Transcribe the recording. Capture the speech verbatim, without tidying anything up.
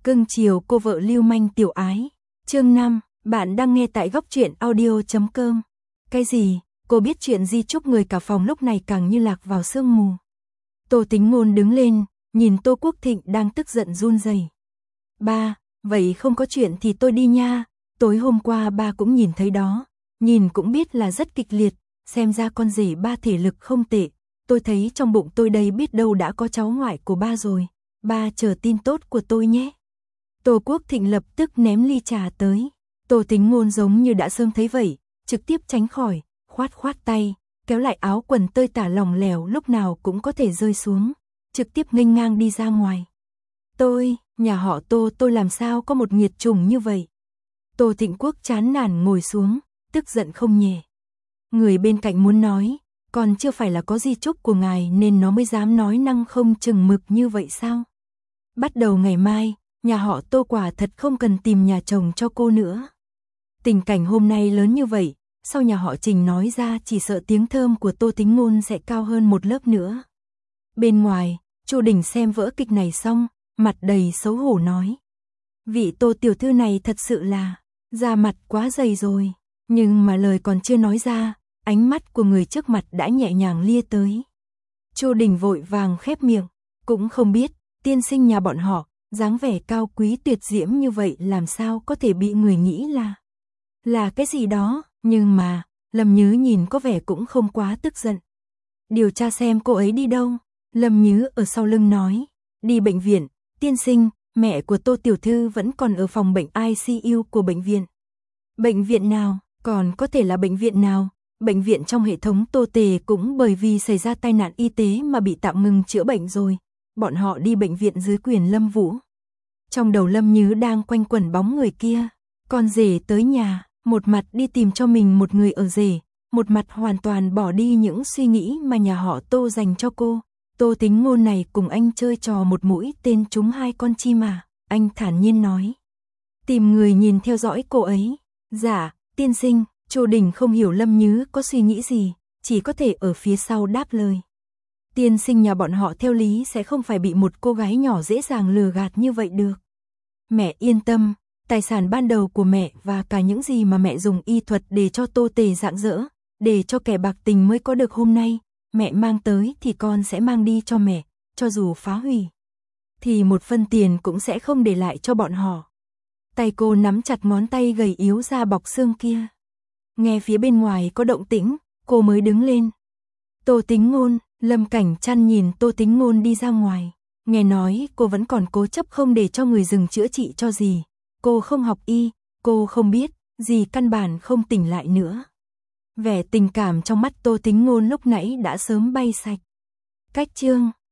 Cưng chiều cô vợ lưu manh tiểu ái. Chương năm, bạn đang nghe tại góc truyện audio chấm com. Cái gì? Cô biết chuyện Di Trúc người cả phòng lúc này càng như lạc vào sương mù. Tô Tính Ngôn đứng lên, nhìn Tô Quốc Thịnh đang tức giận run rẩy. Ba, vậy không có chuyện thì tôi đi nha, tối hôm qua ba cũng nhìn thấy đó, nhìn cũng biết là rất kịch liệt, xem ra con rể ba thể lực không tệ, tôi thấy trong bụng tôi đây biết đâu đã có cháu ngoại của ba rồi, ba chờ tin tốt của tôi nhé. Tô Quốc Thịnh lập tức ném ly trà tới, Tô Tính Ngôn giống như đã sớm thấy vậy, trực tiếp tránh khỏi, khoát khoát tay, kéo lại áo quần tơi tả lỏng lẻo lúc nào cũng có thể rơi xuống, trực tiếp nghênh ngang đi ra ngoài. Tôi, nhà họ Tô tôi làm sao có một nghiệt chủng như vậy? Tô Thịnh Quốc chán nản ngồi xuống, tức giận không nhẹ. Người bên cạnh muốn nói, còn chưa phải là có Di Trúc của ngài nên nó mới dám nói năng không chừng mực như vậy sao? Bắt đầu ngày mai, nhà họ Tô quả thật không cần tìm nhà chồng cho cô nữa. Tình cảnh hôm nay lớn như vậy, sau nhà họ Trình nói ra chỉ sợ tiếng thơm của Tô Tính Ngôn sẽ cao hơn một lớp nữa. Bên ngoài, Chu Đình xem vỡ kịch này xong, mặt đầy xấu hổ nói. Vị Tô tiểu thư này thật sự là, da mặt quá dày rồi, nhưng mà lời còn chưa nói ra, ánh mắt của người trước mặt đã nhẹ nhàng lia tới. Chu Đình vội vàng khép miệng, cũng không biết, tiên sinh nhà bọn họ, dáng vẻ cao quý tuyệt diễm như vậy làm sao có thể bị người nghĩ là, là cái gì đó, nhưng mà, Lâm Nhứ nhìn có vẻ cũng không quá tức giận. Điều tra xem cô ấy đi đâu, Lâm Nhứ ở sau lưng nói, đi bệnh viện, tiên sinh, mẹ của Tô tiểu thư vẫn còn ở phòng bệnh i xê u của bệnh viện. Bệnh viện nào, còn có thể là bệnh viện nào, bệnh viện trong hệ thống Tô Tề cũng bởi vì xảy ra tai nạn y tế mà bị tạm ngừng chữa bệnh rồi, bọn họ đi bệnh viện dưới quyền Lâm Vũ. Trong đầu Lâm Nhứ đang quanh quẩn bóng người kia, con rể tới nhà, một mặt đi tìm cho mình một người ở rể, một mặt hoàn toàn bỏ đi những suy nghĩ mà nhà họ Tô dành cho cô. Tô Tính Ngôn này cùng anh chơi trò một mũi tên trúng hai con chim mà, anh thản nhiên nói. Tìm người nhìn theo dõi cô ấy. Dạ, tiên sinh, Chu Đình không hiểu Lâm Nhứ có suy nghĩ gì, chỉ có thể ở phía sau đáp lời. Tiên sinh nhà bọn họ theo lý sẽ không phải bị một cô gái nhỏ dễ dàng lừa gạt như vậy được. Mẹ yên tâm, tài sản ban đầu của mẹ và cả những gì mà mẹ dùng y thuật để cho Tô Tề rạng rỡ, để cho kẻ bạc tình mới có được hôm nay, mẹ mang tới thì con sẽ mang đi cho mẹ, cho dù phá hủy, thì một phân tiền cũng sẽ không để lại cho bọn họ. Tay cô nắm chặt ngón tay gầy yếu ra bọc xương kia. Nghe phía bên ngoài có động tĩnh, cô mới đứng lên. Tô Tính Ngôn, Lâm Cảnh Trăn nhìn Tô Tính Ngôn đi ra ngoài. Nghe nói cô vẫn còn cố chấp không để cho người dừng chữa trị cho gì. Cô không học y, cô không biết, gì căn bản không tỉnh lại nữa. Vẻ tình cảm trong mắt Tô Tính Ngôn lúc nãy đã sớm bay sạch. Cách chương